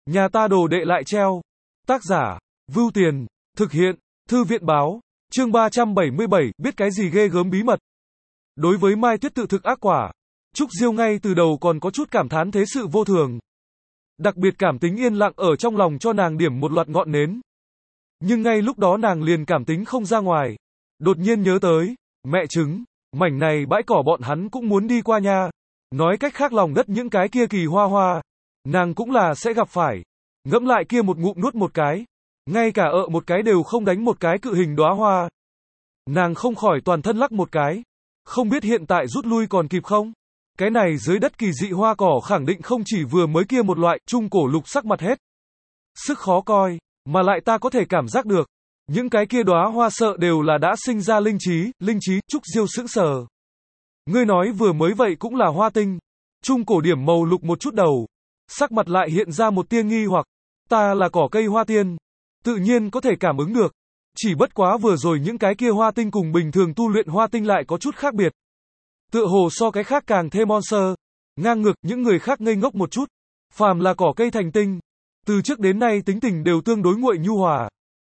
Nhà ta đồ đệ lại treo. Tác giả, Vưu Tiền, thực hiện, Thư viện báo, chương 377, biết cái gì ghê gớm bí mật. Đối với Mai Tuyết tự thực ác quả, Trúc Diêu ngay từ đầu còn có chút cảm thán thế sự vô thường. Đặc biệt cảm tính yên lặng ở trong lòng cho nàng điểm một loạt ngọn nến. Nhưng ngay lúc đó nàng liền cảm tính không ra ngoài. Đột nhiên nhớ tới, mẹ chứng, mảnh này bãi cỏ bọn hắn cũng muốn đi qua nha. Nói cách khác lòng đất những cái kia kỳ hoa hoa, nàng cũng là sẽ gặp phải. Ngẫm lại kia một ngụm nuốt một cái, ngay cả một cái đều không đánh một cái cự hình đóa hoa. Nàng không khỏi toàn thân lắc một cái. Không biết hiện tại rút lui còn kịp không? Cái này dưới đất kỳ dị hoa cỏ khẳng định không chỉ vừa mới kia một loại, trung cổ lục sắc mặt hết sức khó coi, mà lại ta có thể cảm giác được, những cái kia đóa hoa sợ đều là đã sinh ra linh trí, Trúc Diêu sững sờ. Ngươi nói vừa mới vậy cũng là hoa tinh, trung cổ điểm màu lục một chút đầu, sắc mặt lại hiện ra một tia nghi hoặc, ta là cỏ cây hoa tiên, tự nhiên có thể cảm ứng được, chỉ bất quá vừa rồi những cái kia hoa tinh cùng bình thường tu luyện hoa tinh lại có chút khác biệt. Tựa hồ so cái khác càng thêm monster, ngang ngược, những người khác ngây ngốc một chút, phàm là cỏ cây thành tinh, từ trước đến nay tính tình đều tương đối nguội nhu hòa.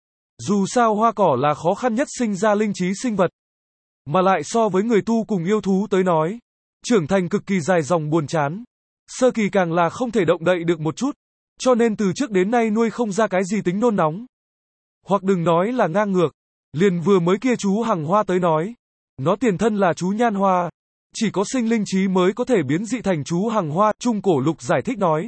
Dù sao hoa cỏ là khó khăn nhất sinh ra linh trí sinh vật, mà lại so với người tu cùng yêu thú tới nói, trưởng thành cực kỳ dài dòng buồn chán, sơ kỳ càng là không thể động đậy được một chút, cho nên từ trước đến nay nuôi không ra cái gì tính nôn nóng. Hoặc đừng nói là ngang ngược, liền vừa mới kia chú hằng hoa tới nói, nó tiền thân là chú nhan hoa, chỉ có sinh linh trí mới có thể biến dị thành chú hằng hoa, trung cổ lục giải thích nói.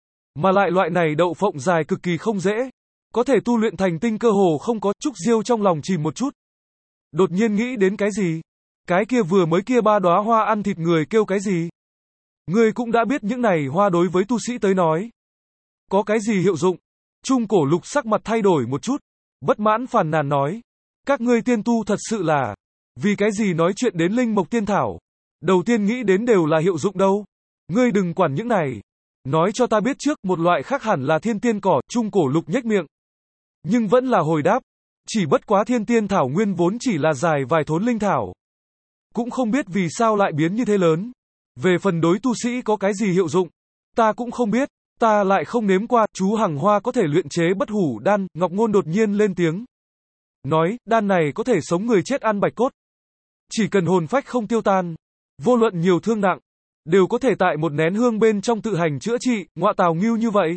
Mà lại loại này đậu phộng dài cực kỳ không dễ, có thể tu luyện thành tinh cơ hồ không có. Trúc Diêu trong lòng chìm một chút, đột nhiên nghĩ đến cái gì, cái kia vừa mới kia ba đóa hoa ăn thịt người kêu cái gì? Ngươi cũng đã biết những này hoa đối với tu sĩ tới nói, có cái gì hiệu dụng? Trung cổ lục sắc mặt thay đổi một chút, bất mãn phàn nàn nói, các ngươi tiên tu thật sự là, vì cái gì nói chuyện đến linh mộc tiên thảo, đầu tiên nghĩ đến đều là hiệu dụng đâu, ngươi đừng quản những này, nói cho ta biết trước, một loại khác hẳn là thiên tiên cỏ. Trung cổ lục nhếch miệng, nhưng vẫn là hồi đáp, chỉ bất quá thiên tiên thảo nguyên vốn chỉ là dài vài thốn linh thảo, cũng không biết vì sao lại biến như thế lớn, về phần đối tu sĩ có cái gì hiệu dụng, ta cũng không biết, ta lại không nếm qua. Chú hằng hoa có thể luyện chế bất hủ đan. Ngọc Ngôn đột nhiên lên tiếng, nói, đan này có thể sống người chết ăn bạch cốt, chỉ cần hồn phách không tiêu tan, vô luận nhiều thương nặng, đều có thể tại một nén hương bên trong tự hành chữa trị. Ngọa tào ngưu như vậy.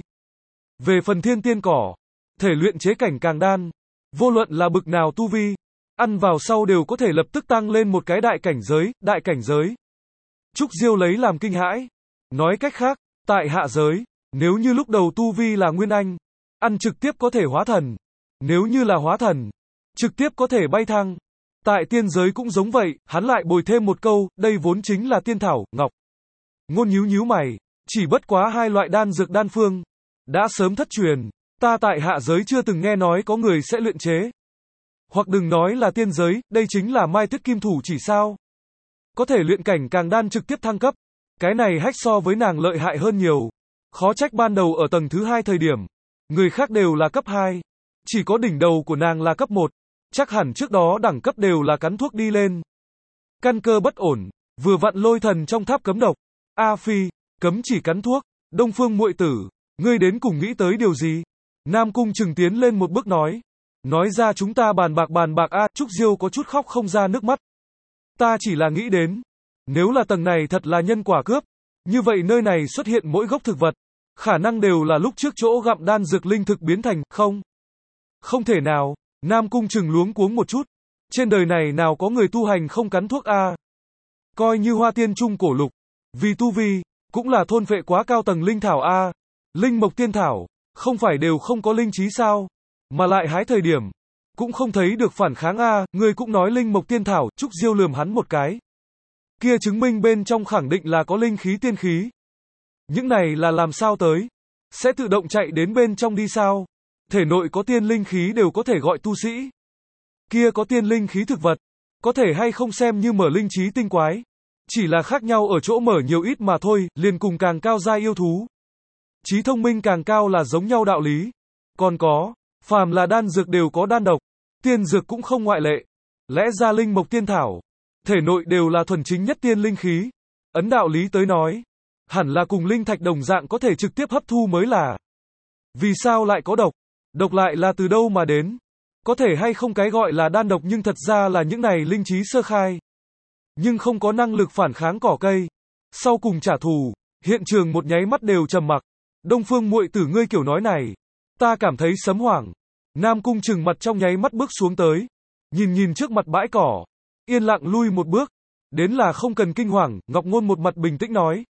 Về phần thiên tiên cỏ, thể luyện chế cảnh càng đan, vô luận là bực nào tu vi, ăn vào sau đều có thể lập tức tăng lên một cái đại cảnh giới. Trúc Diêu lấy làm kinh hãi, nói cách khác, tại hạ giới, nếu như lúc đầu tu vi là nguyên anh, ăn trực tiếp có thể hóa thần, nếu như là hóa thần, trực tiếp có thể bay thăng. Tại tiên giới cũng giống vậy, hắn lại bồi thêm một câu, đây vốn chính là tiên thảo. Ngọc Ngôn nhíu mày, chỉ bất quá hai loại đan dược đan phương đã sớm thất truyền, ta tại hạ giới chưa từng nghe nói có người sẽ luyện chế. Hoặc đừng nói là tiên giới, đây chính là Mai Tuyết kim thủ chỉ sao? Có thể luyện cảnh càng đan trực tiếp thăng cấp, cái này hách so với nàng lợi hại hơn nhiều. Khó trách ban đầu ở tầng thứ 2 thời điểm, người khác đều là cấp 2, chỉ có đỉnh đầu của nàng là cấp 1, chắc hẳn trước đó đẳng cấp đều là cắn thuốc đi lên. Căn cơ bất ổn, vừa vặn lôi thần trong tháp cấm độc. A Phi, cấm chỉ cắn thuốc. Đông Phương muội tử, ngươi đến cùng nghĩ tới điều gì? Nam Cung Trừng tiến lên một bước nói ra chúng ta bàn bạc a. Trúc Diêu có chút khóc không ra nước mắt. Ta chỉ là nghĩ đến, nếu là tầng này thật là nhân quả cướp, như vậy nơi này xuất hiện mỗi gốc thực vật, khả năng đều là lúc trước chỗ gặm đan dược linh thực biến thành, không thể nào. Nam Cung Trừng luống cuống một chút, trên đời này nào có người tu hành không cắn thuốc a? Coi như hoa tiên trung cổ lục, vì tu vi, cũng là thôn phệ quá cao tầng linh thảo a. Linh mộc tiên thảo, không phải đều không có linh trí sao? Mà lại hái thời điểm, cũng không thấy được phản kháng a. Ngươi cũng nói linh mộc tiên thảo. Trúc Diêu lườm hắn một cái, kia chứng minh bên trong khẳng định là có linh khí tiên khí. Những này là làm sao tới? Sẽ tự động chạy đến bên trong đi sao? Thể nội có tiên linh khí đều có thể gọi tu sĩ. Kia có tiên linh khí thực vật, có thể hay không xem như mở linh trí tinh quái. Chỉ là khác nhau ở chỗ mở nhiều ít mà thôi, liền cùng càng cao giai yêu thú. Trí thông minh càng cao là giống nhau đạo lý. Còn có, phàm là đan dược đều có đan độc, tiên dược cũng không ngoại lệ. Lẽ ra linh mộc tiên thảo, thể nội đều là thuần chính nhất tiên linh khí. Ấn đạo lý tới nói, hẳn là cùng linh thạch đồng dạng có thể trực tiếp hấp thu mới là. Vì sao lại có độc? Độc lại là từ đâu mà đến? Có thể hay không cái gọi là đan độc nhưng thật ra là những này linh trí sơ khai. Nhưng không có năng lực phản kháng cỏ cây. Sau cùng trả thù, hiện trường một nháy mắt đều trầm mặc. Đông Phương muội tử ngươi kiểu nói này. Ta cảm thấy sấm hoảng. Nam Cung Trừng mặt trong nháy mắt bước xuống tới. Nhìn trước mặt bãi cỏ. Yên lặng lui một bước. Đến là không cần kinh hoàng, Ngọc Ngôn một mặt bình tĩnh nói.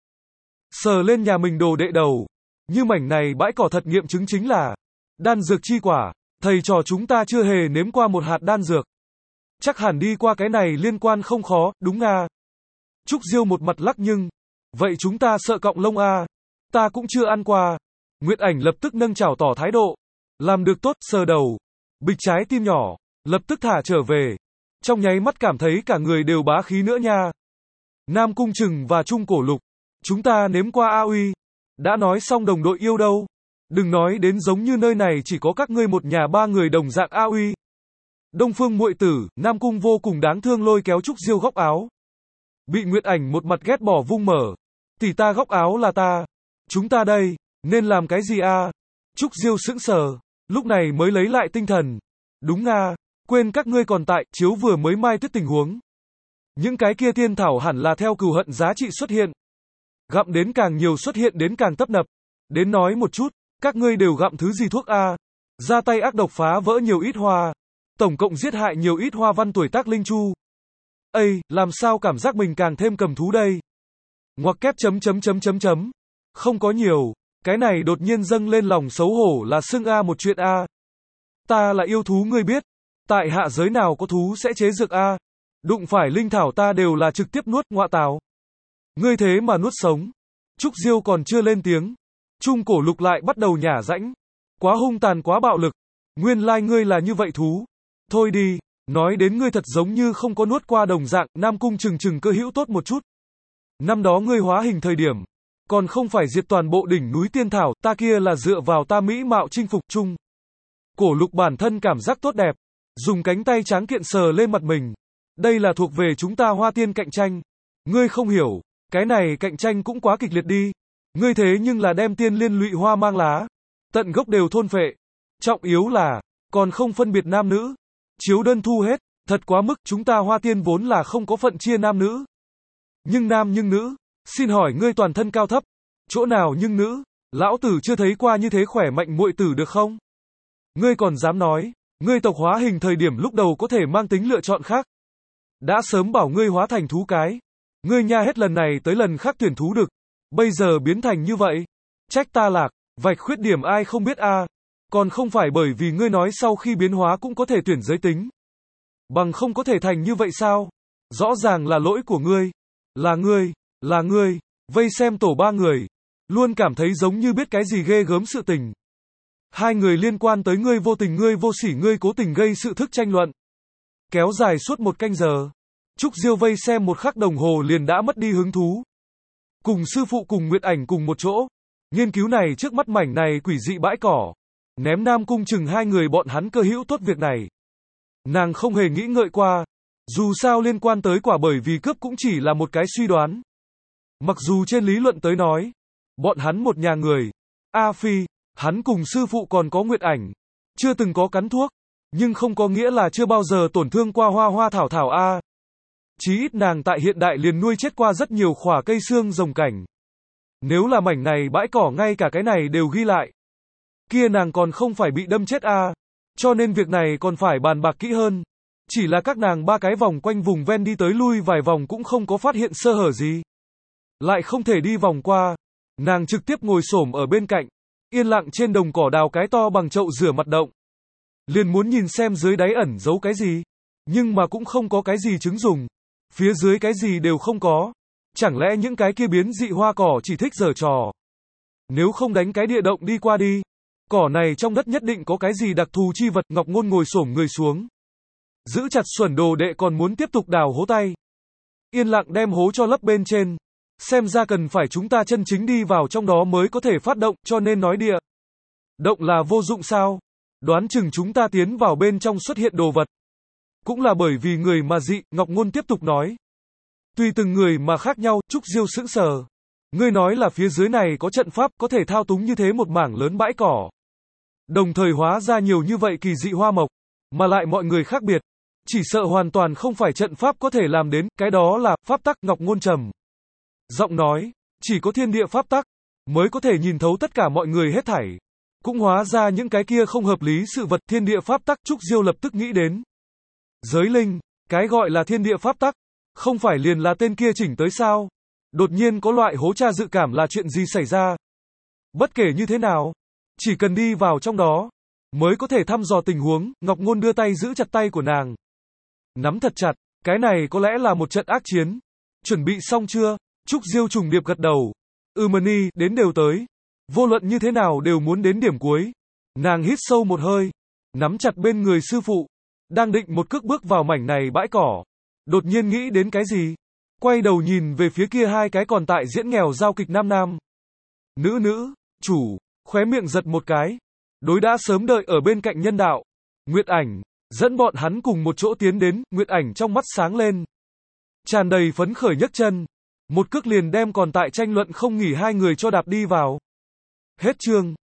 Sờ lên nhà mình đồ đệ đầu. Như mảnh này bãi cỏ thật nghiệm chứng chính là đan dược chi quả. Thầy trò chúng ta chưa hề nếm qua một hạt đan dược. Chắc hẳn đi qua cái này liên quan không khó, đúng à? Trúc Diêu một mặt lắc nhưng. Vậy chúng ta sợ cọng lông à? Ta cũng chưa ăn qua. Nguyệt Ảnh lập tức nâng chảo tỏ thái độ. Làm được tốt, sờ đầu. Bịch trái tim nhỏ. Lập tức thả trở về. Trong nháy mắt cảm thấy cả người đều bá khí nữa nha. Nam Cung Trừng và Trung Cổ Lục. Chúng ta nếm qua A Uy. Đã nói xong đồng đội yêu đâu. Đừng nói đến giống như nơi này chỉ có các ngươi một nhà ba người đồng dạng A Uy. Đông Phương muội tử, Nam Cung vô cùng đáng thương lôi kéo Trúc Diêu góc áo. Bị Nguyệt Ảnh một mặt ghét bỏ vung mở. Tỷ ta góc áo là ta. Chúng ta đây, nên làm cái gì a? Trúc Diêu sững sờ, lúc này mới lấy lại tinh thần. Đúng a, quên các ngươi còn tại, chiếu vừa mới mai tuyết tình huống. Những cái kia tiên thảo hẳn là theo cừu hận giá trị xuất hiện. Gặm đến càng nhiều xuất hiện đến càng tấp nập. Đến nói một chút, các ngươi đều gặm thứ gì thuốc a? Ra tay ác độc phá vỡ nhiều ít hoa. Tổng cộng giết hại nhiều ít hoa văn tuổi tác linh chu. Ây, làm sao cảm giác mình càng thêm cầm thú đây? Ngoặc kép chấm. Không có nhiều, cái này đột nhiên dâng lên lòng xấu hổ là xưng a một chuyện a. Ta là yêu thú ngươi biết, tại hạ giới nào có thú sẽ chế dược a. Đụng phải linh thảo ta đều là trực tiếp nuốt, ngọa tào. Ngươi thế mà nuốt sống. Trúc Diêu còn chưa lên tiếng, Trung Cổ Lục lại bắt đầu nhả rãnh. Quá hung tàn quá bạo lực, nguyên lai ngươi là như vậy thú. Thôi đi, nói đến ngươi thật giống như không có nuốt qua đồng dạng. Nam Cung Trừng cơ hữu tốt một chút. Năm đó ngươi hóa hình thời điểm, còn không phải diệt toàn bộ đỉnh núi tiên thảo, ta kia là dựa vào ta mỹ mạo chinh phục. Trung Cổ Lục bản thân cảm giác tốt đẹp, dùng cánh tay tráng kiện sờ lên mặt mình. Đây là thuộc về chúng ta Hoa Tiên cạnh tranh. Ngươi không hiểu, cái này cạnh tranh cũng quá kịch liệt đi. Ngươi thế nhưng là đem tiên liên lụy hoa mang lá, tận gốc đều thôn phệ. Trọng yếu là, còn không phân biệt nam nữ. Chiếu đơn thu hết, thật quá mức, chúng ta Hoa Tiên vốn là không có phận chia nam nữ. Nhưng nam nhưng nữ, xin hỏi ngươi toàn thân cao thấp, chỗ nào nhưng nữ, lão tử chưa thấy qua như thế khỏe mạnh muội tử được không? Ngươi còn dám nói, ngươi tộc hóa hình thời điểm lúc đầu có thể mang tính lựa chọn khác. Đã sớm bảo ngươi hóa thành thú cái. Ngươi nha hết lần này tới lần khác tuyển thú được. Bây giờ biến thành như vậy. Trách ta lạc, vạch khuyết điểm ai không biết a. Còn không phải bởi vì ngươi nói sau khi biến hóa cũng có thể tuyển giới tính. Bằng không có thể thành như vậy sao? Rõ ràng là lỗi của ngươi. Là ngươi. Vây xem tổ ba người. Luôn cảm thấy giống như biết cái gì ghê gớm sự tình. Hai người liên quan tới ngươi vô tình ngươi vô sỉ ngươi cố tình gây sự thức tranh luận. Kéo dài suốt 1 canh giờ. Trúc Diêu vây xem 1 khắc đồng hồ liền đã mất đi hứng thú. Cùng sư phụ cùng Nguyệt Ảnh cùng một chỗ. Nghiên cứu này trước mắt mảnh này quỷ dị bãi cỏ. Ném Nam Cung Trừng hai người bọn hắn cơ hữu tốt việc này. Nàng không hề nghĩ ngợi qua. Dù sao liên quan tới quả bởi vì cướp cũng chỉ là một cái suy đoán. Mặc dù trên lý luận tới nói, bọn hắn một nhà người. A Phi, hắn cùng sư phụ còn có Nguyệt Ảnh. Chưa từng có cắn thuốc. Nhưng không có nghĩa là chưa bao giờ tổn thương qua hoa hoa thảo thảo a. Chí ít nàng tại hiện đại liền nuôi chết qua rất nhiều khỏa cây xương rồng cảnh. Nếu là mảnh này bãi cỏ ngay cả cái này đều ghi lại. Kia nàng còn không phải bị đâm chết a. Cho nên việc này còn phải bàn bạc kỹ hơn. Chỉ là các nàng ba cái vòng quanh vùng ven đi tới lui vài vòng cũng không có phát hiện sơ hở gì. Lại không thể đi vòng qua. Nàng trực tiếp ngồi xổm ở bên cạnh. Yên lặng trên đồng cỏ đào cái to bằng chậu rửa mặt động. Liền muốn nhìn xem dưới đáy ẩn giấu cái gì. Nhưng mà cũng không có cái gì chứng dùng. Phía dưới cái gì đều không có. Chẳng lẽ những cái kia biến dị hoa cỏ chỉ thích giở trò. Nếu không đánh cái địa động đi qua đi. Cỏ này trong đất nhất định có cái gì đặc thù chi vật. Ngọc Ngôn ngồi xổm người xuống. Giữ chặt xuẩn đồ đệ còn muốn tiếp tục đào hố tay. Yên lặng đem hố cho lấp bên trên. Xem ra cần phải chúng ta chân chính đi vào trong đó mới có thể phát động, cho nên nói địa động là vô dụng sao? Đoán chừng chúng ta tiến vào bên trong xuất hiện đồ vật. Cũng là bởi vì người mà dị, Ngọc Ngôn tiếp tục nói. Tùy từng người mà khác nhau, Trúc Diêu sững sờ. Ngươi nói là phía dưới này có trận pháp, có thể thao túng như thế một mảng lớn bãi cỏ. Đồng thời hóa ra nhiều như vậy kỳ dị hoa mộc, mà lại mọi người khác biệt. Chỉ sợ hoàn toàn không phải trận pháp có thể làm đến, cái đó là pháp tắc. Ngọc Ngôn trầm giọng nói, chỉ có thiên địa pháp tắc mới có thể nhìn thấu tất cả mọi người hết thảy. Cũng hóa ra những cái kia không hợp lý sự vật, thiên địa pháp tắc. Trúc Diêu lập tức nghĩ đến giới linh, cái gọi là thiên địa pháp tắc, không phải liền là tên kia chỉnh tới sao? Đột nhiên có loại hố tra dự cảm là chuyện gì xảy ra. Bất kể như thế nào, chỉ cần đi vào trong đó, mới có thể thăm dò tình huống. Ngọc Ngôn đưa tay giữ chặt tay của nàng, nắm thật chặt, cái này có lẽ là một trận ác chiến. Chuẩn bị xong chưa? Trúc Diêu trùng điệp gật đầu. Mani, đến đều tới. Vô luận như thế nào đều muốn đến điểm cuối. Nàng hít sâu một hơi, nắm chặt bên người sư phụ, đang định một cước bước vào mảnh này bãi cỏ. Đột nhiên nghĩ đến cái gì? Quay đầu nhìn về phía kia hai cái còn tại diễn nghèo giao kịch nam nam. Nữ, chủ, khóe miệng giật một cái. Đối đã sớm đợi ở bên cạnh nhân đạo. Nguyệt Ảnh, dẫn bọn hắn cùng một chỗ tiến đến. Nguyệt Ảnh trong mắt sáng lên, tràn đầy phấn khởi nhấc chân. Một cước liền đem còn tại tranh luận không nghỉ hai người cho đạp đi vào. Hết chương.